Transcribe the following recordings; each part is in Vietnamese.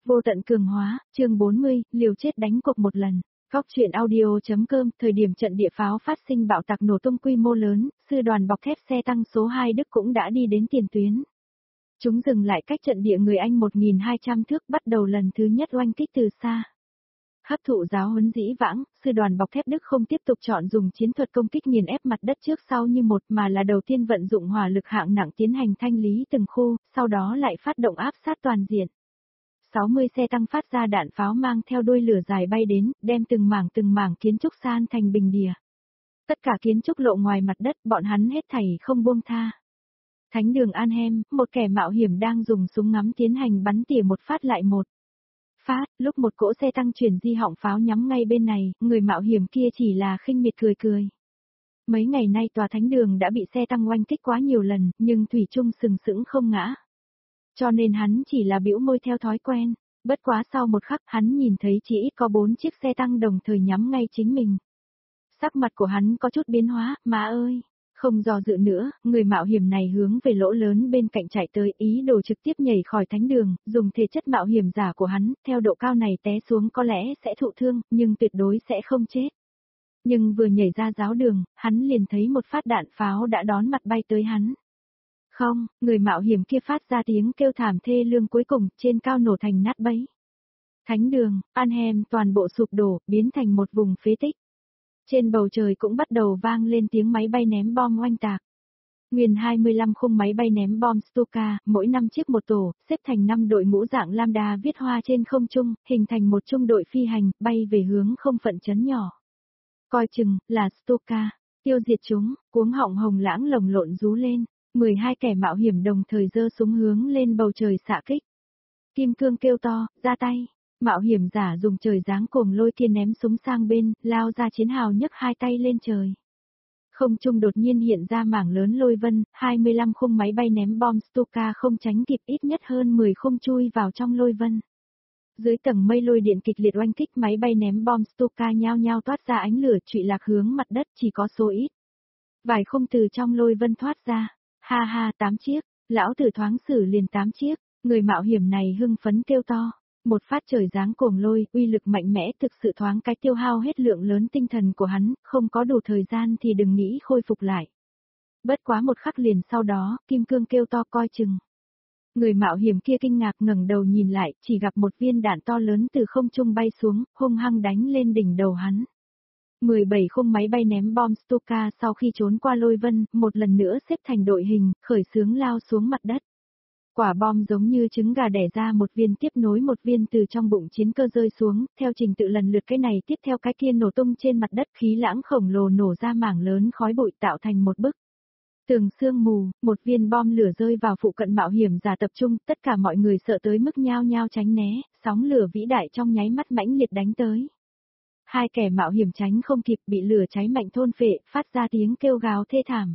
Vô tận cường hóa, chương 40, liều chết đánh cuộc một lần. Góc truyện audio.com, thời điểm trận địa pháo phát sinh bạo tạc nổ tung quy mô lớn, sư đoàn bọc thép xe tăng số 2 Đức cũng đã đi đến tiền tuyến. Chúng dừng lại cách trận địa người Anh 1.200 thước, bắt đầu lần thứ nhất oanh kích từ xa. Hấp thụ giáo huấn dĩ vãng, sư đoàn bọc thép Đức không tiếp tục chọn dùng chiến thuật công kích nghiền ép mặt đất trước sau như một mà là đầu tiên vận dụng hỏa lực hạng nặng tiến hành thanh lý từng khu, sau đó lại phát động áp sát toàn diện. 60 xe tăng phát ra đạn pháo mang theo đuôi lửa dài bay đến, đem từng mảng kiến trúc san thành bình địa. Tất cả kiến trúc lộ ngoài mặt đất, bọn hắn hết thảy không buông tha. Thánh đường Arnhem, một kẻ mạo hiểm đang dùng súng ngắm tiến hành bắn tỉa một phát lại một phát, lúc một cỗ xe tăng chuyển di họng pháo nhắm ngay bên này, người mạo hiểm kia chỉ là khinh miệt cười cười. Mấy ngày nay tòa thánh đường đã bị xe tăng oanh kích quá nhiều lần, nhưng thủy chung sừng sững không ngã. Cho nên hắn chỉ là bĩu môi theo thói quen, bất quá sau một khắc hắn nhìn thấy chỉ ít có 4 chiếc xe tăng đồng thời nhắm ngay chính mình. Sắc mặt của hắn có chút biến hóa, má ơi, không do dự nữa, người mạo hiểm này hướng về lỗ lớn bên cạnh chạy tới, ý đồ trực tiếp nhảy khỏi thánh đường, dùng thể chất mạo hiểm giả của hắn, theo độ cao này té xuống có lẽ sẽ thụ thương, nhưng tuyệt đối sẽ không chết. Nhưng vừa nhảy ra giáo đường, hắn liền thấy một phát đạn pháo đã đón mặt bay tới hắn. Không, người mạo hiểm kia phát ra tiếng kêu thảm thê lương cuối cùng, trên cao nổ thành nát bấy. Thánh đường, Arnhem toàn bộ sụp đổ, biến thành một vùng phế tích. Trên bầu trời cũng bắt đầu vang lên tiếng máy bay ném bom oanh tạc. Nguyên 25 khung máy bay ném bom Stuka, mỗi 5 chiếc một tổ, xếp thành 5 đội ngũ dạng lambda viết hoa trên không trung, hình thành một trung đội phi hành, bay về hướng không phận trấn nhỏ. Coi chừng, là Stuka, tiêu diệt chúng, cuống họng hồng lãng lồng lộn rú lên. 12 kẻ mạo hiểm đồng thời giơ súng hướng lên bầu trời xạ kích. Kim cương kêu to, ra tay. Mạo hiểm giả dùng trời giáng cuồng lôi kia ném súng sang bên, lao ra chiến hào nhấc hai tay lên trời. Không trung đột nhiên hiện ra mảng lớn lôi vân, 25 khung máy bay ném bom Stuka không tránh kịp, ít nhất hơn 10 khung chui vào trong lôi vân. Dưới tầng mây lôi điện kịch liệt oanh kích, máy bay ném bom Stuka nhao nhao toát ra ánh lửa trụy lạc hướng mặt đất, chỉ có số ít. Vài khung từ trong lôi vân thoát ra. Ha ha, 8 chiếc, lão tử thoáng xử liền 8 chiếc, người mạo hiểm này hưng phấn kêu to. Một phát trời giáng cuồng lôi, uy lực mạnh mẽ thực sự thoáng cái tiêu hao hết lượng lớn tinh thần của hắn, không có đủ thời gian thì đừng nghĩ khôi phục lại. Bất quá một khắc liền sau đó, kim cương kêu to coi chừng. Người mạo hiểm kia kinh ngạc ngẩng đầu nhìn lại, chỉ gặp một viên đạn to lớn từ không trung bay xuống, hung hăng đánh lên đỉnh đầu hắn. 17 khung máy bay ném bom Stuka sau khi trốn qua lôi vân, một lần nữa xếp thành đội hình, khởi xướng lao xuống mặt đất. Quả bom giống như trứng gà đẻ ra một viên tiếp nối một viên từ trong bụng chiến cơ rơi xuống, theo trình tự lần lượt cái này tiếp theo cái kia nổ tung trên mặt đất, khí lãng khổng lồ nổ ra mảng lớn khói bụi tạo thành một bức tường sương mù, một viên bom lửa rơi vào phụ cận mạo hiểm giả tập trung, tất cả mọi người sợ tới mức nhao nhao tránh né, sóng lửa vĩ đại trong nháy mắt mãnh liệt đánh tới. Hai kẻ mạo hiểm tránh không kịp, bị lửa cháy mạnh thôn phệ, phát ra tiếng kêu gào thê thảm.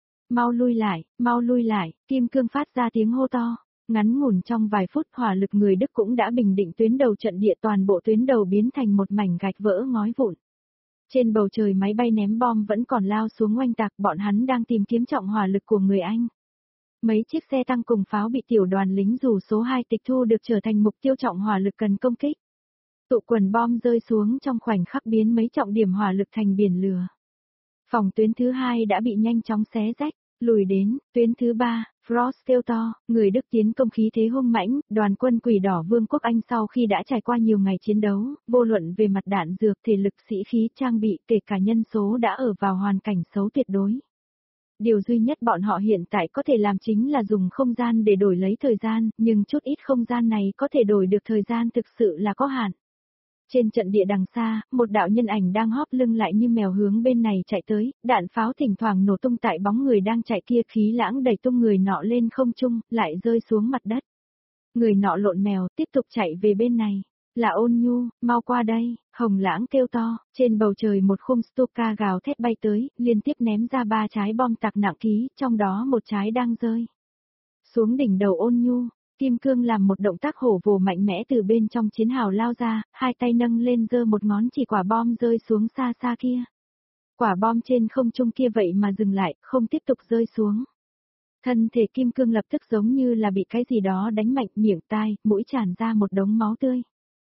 Mau lui lại, kim cương phát ra tiếng hô to. Ngắn ngủn trong vài phút, hỏa lực người Đức cũng đã bình định tuyến đầu trận địa, toàn bộ tuyến đầu biến thành một mảnh gạch vỡ ngói vụn. Trên bầu trời máy bay ném bom vẫn còn lao xuống oanh tạc, bọn hắn đang tìm kiếm trọng hỏa lực của người Anh. Mấy chiếc xe tăng cùng pháo bị tiểu đoàn lính dù số 2 tịch thu được trở thành mục tiêu trọng hỏa lực cần công kích. Tụ quần bom rơi xuống trong khoảnh khắc biến mấy trọng điểm hỏa lực thành biển lửa. Phòng tuyến thứ 2 đã bị nhanh chóng xé rách, lùi đến, tuyến thứ 3, Frost kêu to, người Đức tiến công khí thế hung mãnh, đoàn quân Quỷ Đỏ Vương quốc Anh sau khi đã trải qua nhiều ngày chiến đấu, vô luận về mặt đạn dược, thể lực, sĩ khí, trang bị, kể cả nhân số đã ở vào hoàn cảnh xấu tuyệt đối. Điều duy nhất bọn họ hiện tại có thể làm chính là dùng không gian để đổi lấy thời gian, nhưng chút ít không gian này có thể đổi được thời gian thực sự là có hạn. Trên trận địa đằng xa, một đạo nhân ảnh đang hóp lưng lại như mèo hướng bên này chạy tới, đạn pháo thỉnh thoảng nổ tung tại bóng người đang chạy kia, khí lãng đẩy tung người nọ lên không trung, lại rơi xuống mặt đất. Người nọ lộn mèo, tiếp tục chạy về bên này. Là Ôn Nhu, mau qua đây, hồng lãng kêu to, trên bầu trời một khung Stuka gào thét bay tới, liên tiếp ném ra 3 trái bom tạc nặng ký, trong đó một trái đang rơi xuống đỉnh đầu Ôn Nhu. Kim cương làm một động tác hổ vồ mạnh mẽ từ bên trong chiến hào lao ra, hai tay nâng lên giơ một ngón chỉ quả bom rơi xuống xa xa kia. Quả bom trên không trung kia vậy mà dừng lại, không tiếp tục rơi xuống. Thân thể Kim Cương lập tức giống như là bị cái gì đó đánh mạnh, miệng tai, mũi tràn ra một đống máu tươi.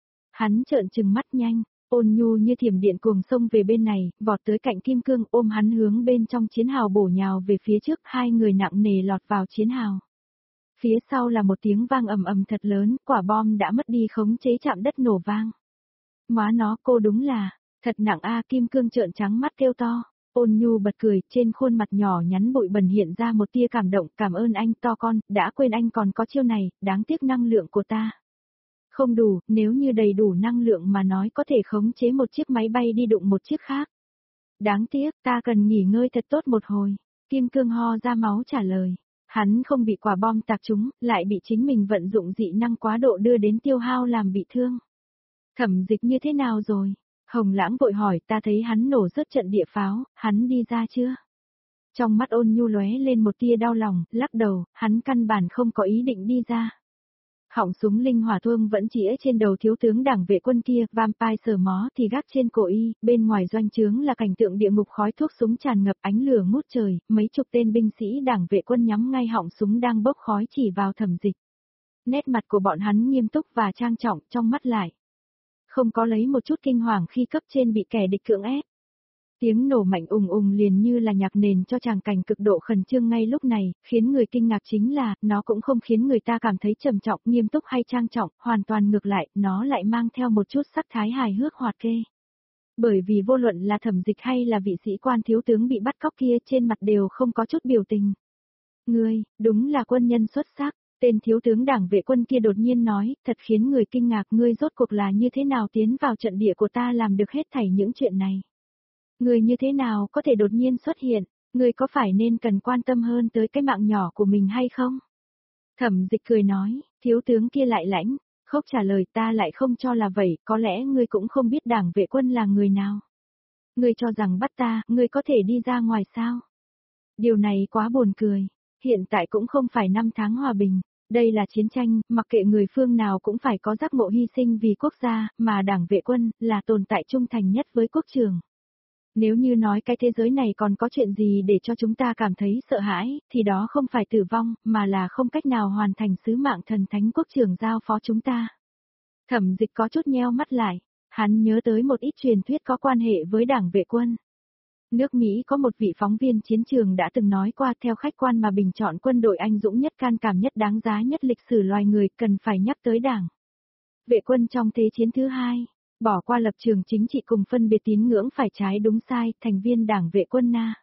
Hắn trợn trừng mắt nhanh, Ôn Nhu như thiểm điện cuồng xông về bên này, vọt tới cạnh Kim Cương ôm hắn hướng bên trong chiến hào bổ nhào về phía trước, hai người nặng nề lọt vào chiến hào. Phía sau là một tiếng vang ầm ầm thật lớn, quả bom đã mất đi khống chế chạm đất nổ vang. Móa nó, cô đúng là, thật nặng a. Kim Cương trợn trắng mắt kêu to. Ôn Nhu bật cười, trên khuôn mặt nhỏ nhắn bụi bẩn hiện ra một tia cảm động, cảm ơn anh to con, đã quên anh còn có chiêu này, đáng tiếc năng lượng của ta không đủ, nếu như đầy đủ năng lượng mà nói có thể khống chế một chiếc máy bay đi đụng một chiếc khác. Đáng tiếc, ta cần nghỉ ngơi thật tốt một hồi. Kim Cương ho ra máu trả lời. Hắn không bị quả bom tạc trúng, lại bị chính mình vận dụng dị năng quá độ đưa đến tiêu hao làm bị thương. Thẩm Dịch như thế nào rồi? Hồng Lãng vội hỏi, ta thấy hắn nổ rớt trận địa pháo, hắn đi ra chưa? Trong mắt Ôn Nhu lóe lên một tia đau lòng, lắc đầu, hắn căn bản không có ý định đi ra. Họng súng linh hỏa thương vẫn chĩa trên đầu thiếu tướng đảng vệ quân kia, vampire sờ mó thì gác trên cổ y, bên ngoài doanh trướng là cảnh tượng địa ngục, khói thuốc súng tràn ngập, ánh lửa ngút trời, mấy chục tên binh sĩ đảng vệ quân nhắm ngay họng súng đang bốc khói chỉ vào Thẩm Dịch. Nét mặt của bọn hắn nghiêm túc và trang trọng, trong mắt lại không có lấy một chút kinh hoàng khi cấp trên bị kẻ địch cưỡng ép. Tiếng nổ mạnh ùng ùng liền như là nhạc nền cho tràng cảnh cực độ khẩn trương ngay lúc này, khiến người kinh ngạc chính là, nó cũng không khiến người ta cảm thấy trầm trọng, nghiêm túc hay trang trọng, hoàn toàn ngược lại, nó lại mang theo một chút sắc thái hài hước hoạt kê. Bởi vì vô luận là Thẩm Dịch hay là vị sĩ quan thiếu tướng bị bắt cóc kia trên mặt đều không có chút biểu tình. Ngươi, đúng là quân nhân xuất sắc, tên thiếu tướng đảng vệ quân kia đột nhiên nói, thật khiến người kinh ngạc, ngươi rốt cuộc là như thế nào tiến vào trận địa của ta làm được hết thảy những chuyện này. Người như thế nào có thể đột nhiên xuất hiện, người có phải nên cần quan tâm hơn tới cái mạng nhỏ của mình hay không? Thẩm Dịch cười nói, thiếu tướng kia lại lãnh, khóc trả lời, ta lại không cho là vậy, có lẽ ngươi cũng không biết đảng vệ quân là người nào. Ngươi cho rằng bắt ta, ngươi có thể đi ra ngoài sao? Điều này quá buồn cười, hiện tại cũng không phải năm tháng hòa bình. Đây là chiến tranh, mặc kệ người phương nào cũng phải có giác ngộ hy sinh vì quốc gia, mà đảng vệ quân là tồn tại trung thành nhất với quốc trường. Nếu như nói cái thế giới này còn có chuyện gì để cho chúng ta cảm thấy sợ hãi, thì đó không phải tử vong, mà là không cách nào hoàn thành sứ mạng thần thánh quốc trưởng giao phó chúng ta. Thẩm Dịch có chút nheo mắt lại, hắn nhớ tới một ít truyền thuyết có quan hệ với đảng vệ quân. Nước Mỹ có một vị phóng viên chiến trường đã từng nói qua, theo khách quan mà bình chọn quân đội anh dũng nhất, can đảm nhất, đáng giá nhất lịch sử loài người, cần phải nhắc tới đảng vệ quân trong Thế chiến thứ hai. Bỏ qua lập trường chính trị cùng phân biệt tín ngưỡng phải trái đúng sai, thành viên đảng vệ quân Na.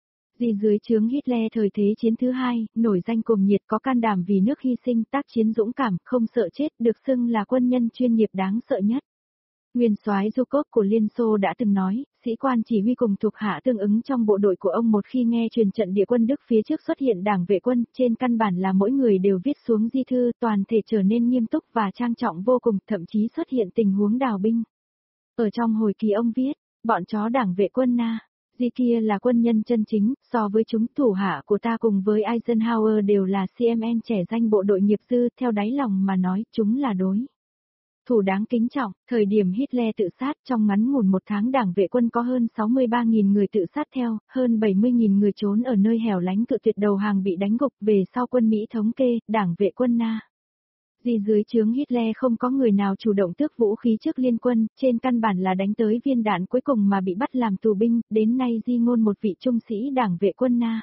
Di dưới trướng Hitler thời Thế chiến thứ hai, nổi danh cuồng nhiệt, có can đảm vì nước hy sinh, tác chiến dũng cảm, không sợ chết, được xưng là quân nhân chuyên nghiệp đáng sợ nhất. Nguyên soái Zhukov của Liên Xô đã từng nói, sĩ quan chỉ huy cùng thuộc hạ tương ứng trong bộ đội của ông một khi nghe truyền trận địa quân Đức phía trước xuất hiện đảng vệ quân, trên căn bản là mỗi người đều viết xuống di thư, toàn thể trở nên nghiêm túc và trang trọng vô cùng, thậm chí xuất hiện tình huống đào binh. Ở trong hồi ký ông viết, bọn chó đảng vệ quân Na, di kia là quân nhân chân chính, so với chúng thủ hạ của ta cùng với Eisenhower đều là CMN trẻ danh bộ đội nghiệp dư, theo đáy lòng mà nói, chúng là đối thủ đáng kính trọng. Thời điểm Hitler tự sát, trong ngắn ngủn một tháng đảng vệ quân có hơn 63.000 người tự sát theo, hơn 70.000 người trốn ở nơi hẻo lánh cự tuyệt đầu hàng bị đánh gục. Về sau quân Mỹ thống kê, đảng vệ quân Na Di dưới trướng Hitler không có người nào chủ động tước vũ khí trước liên quân, trên căn bản là đánh tới viên đạn cuối cùng mà bị bắt làm tù binh, đến nay Di ngôn một vị trung sĩ đảng vệ quân Na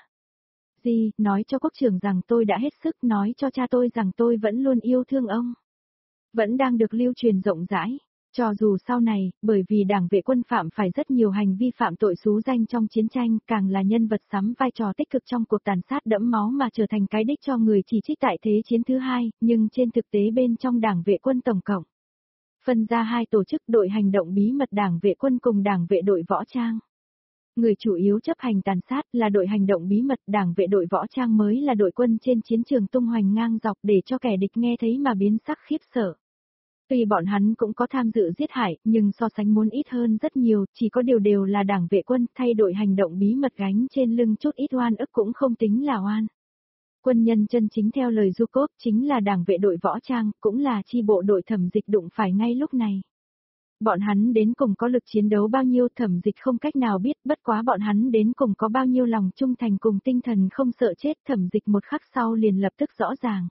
Di, nói cho quốc trưởng rằng tôi đã hết sức, nói cho cha tôi rằng tôi vẫn luôn yêu thương ông. Vẫn đang được lưu truyền rộng rãi. Cho dù sau này, bởi vì đảng vệ quân phạm phải rất nhiều hành vi phạm tội xú danh trong chiến tranh, càng là nhân vật sắm vai trò tích cực trong cuộc tàn sát đẫm máu mà trở thành cái đích cho người chỉ trích tại Thế chiến thứ hai, nhưng trên thực tế bên trong đảng vệ quân tổng cộng phân ra hai tổ chức, đội hành động bí mật đảng vệ quân cùng đảng vệ đội võ trang. Người chủ yếu chấp hành tàn sát là đội hành động bí mật, đảng vệ đội võ trang mới là đội quân trên chiến trường tung hoành ngang dọc để cho kẻ địch nghe thấy mà biến sắc khiếp sợ. Tuy bọn hắn cũng có tham dự giết hại, nhưng so sánh muốn ít hơn rất nhiều, chỉ có điều đều là đảng vệ quân, thay đội hành động bí mật gánh trên lưng chút ít oan ức cũng không tính là oan. Quân nhân chân chính theo lời Zhukov chính là đảng vệ đội võ trang, cũng là chi bộ đội Thẩm Dịch đụng phải ngay lúc này. Bọn hắn đến cùng có lực chiến đấu bao nhiêu Thẩm Dịch không cách nào biết, bất quá bọn hắn đến cùng có bao nhiêu lòng trung thành cùng tinh thần không sợ chết Thẩm Dịch một khắc sau liền lập tức rõ ràng.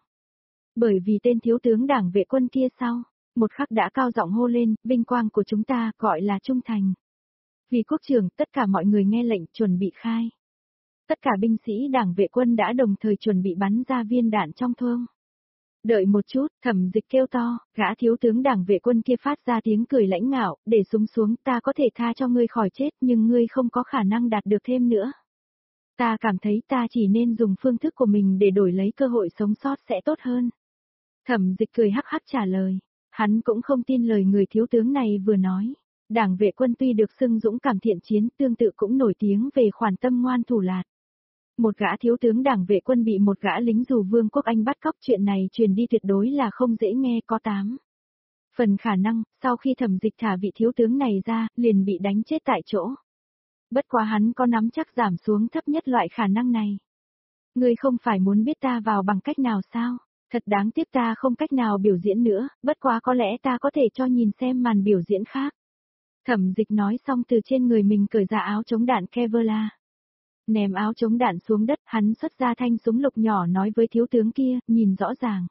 Bởi vì tên thiếu tướng Đảng vệ quân kia sau, một khắc đã cao giọng hô lên, vinh quang của chúng ta gọi là trung thành. Vì quốc trưởng, tất cả mọi người nghe lệnh chuẩn bị khai. Tất cả binh sĩ Đảng vệ quân đã đồng thời chuẩn bị bắn ra viên đạn trong thương. Đợi một chút, Thẩm Dịch kêu to, gã thiếu tướng Đảng vệ quân kia phát ra tiếng cười lãnh ngạo, để súng xuống, ta có thể tha cho ngươi khỏi chết nhưng ngươi không có khả năng đạt được thêm nữa. Ta cảm thấy ta chỉ nên dùng phương thức của mình để đổi lấy cơ hội sống sót sẽ tốt hơn. Thẩm Dịch cười hắc hắc trả lời, hắn cũng không tin lời người thiếu tướng này vừa nói. Đảng vệ quân tuy được xưng dũng cảm thiện chiến tương tự cũng nổi tiếng về khoản tâm ngoan thủ lạt. Một gã thiếu tướng Đảng vệ quân bị một gã lính dù Vương quốc Anh bắt cóc chuyện này truyền đi tuyệt đối là không dễ nghe có 8. Phần khả năng, sau khi Thẩm Dịch thả vị thiếu tướng này ra, liền bị đánh chết tại chỗ. Bất quá hắn có nắm chắc giảm xuống thấp nhất loại khả năng này. Ngươi không phải muốn biết ta vào bằng cách nào sao? Thật đáng tiếc ta không cách nào biểu diễn nữa, bất quá có lẽ ta có thể cho nhìn xem màn biểu diễn khác. Thẩm Dịch nói xong từ trên người mình cởi ra áo chống đạn Kevlar. Ném áo chống đạn xuống đất, hắn xuất ra thanh súng lục nhỏ nói với thiếu tướng kia, nhìn rõ ràng.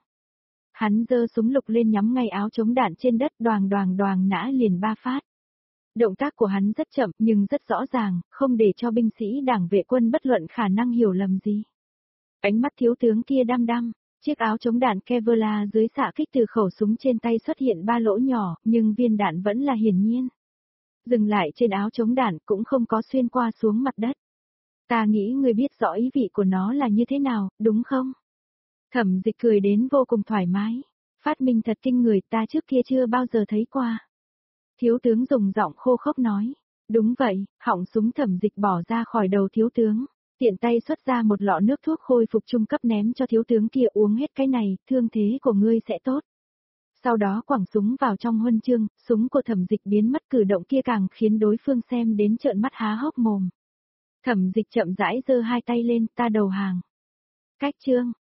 Hắn giơ súng lục lên nhắm ngay áo chống đạn trên đất, đoàng đoàng đoàng nã liền 3 phát. Động tác của hắn rất chậm nhưng rất rõ ràng, không để cho binh sĩ Đảng vệ quân bất luận khả năng hiểu lầm gì. Ánh mắt thiếu tướng kia đăm đăm, chiếc áo chống đạn Kevlar dưới xạ kích từ khẩu súng trên tay xuất hiện 3 lỗ nhỏ, nhưng viên đạn vẫn là hiển nhiên. Dừng lại trên áo chống đạn cũng không có xuyên qua xuống mặt đất. Ta nghĩ ngươi biết rõ ý vị của nó là như thế nào, đúng không? Thẩm Dịch cười đến vô cùng thoải mái. Phát minh thật kinh người, ta trước kia chưa bao giờ thấy qua. Thiếu tướng dùng giọng khô khốc nói. Đúng vậy, họng súng Thẩm Dịch bỏ ra khỏi đầu thiếu tướng. Tiện tay xuất ra một lọ nước thuốc khôi phục trung cấp ném cho thiếu tướng kia uống hết cái này, thương thế của ngươi sẽ tốt. Sau đó quẳng súng vào trong huân chương, súng của Thẩm Dịch biến mất, cử động kia càng khiến đối phương xem đến trợn mắt há hốc mồm. Thẩm Dịch chậm rãi giơ 2 tay lên, ta đầu hàng. Cách chương.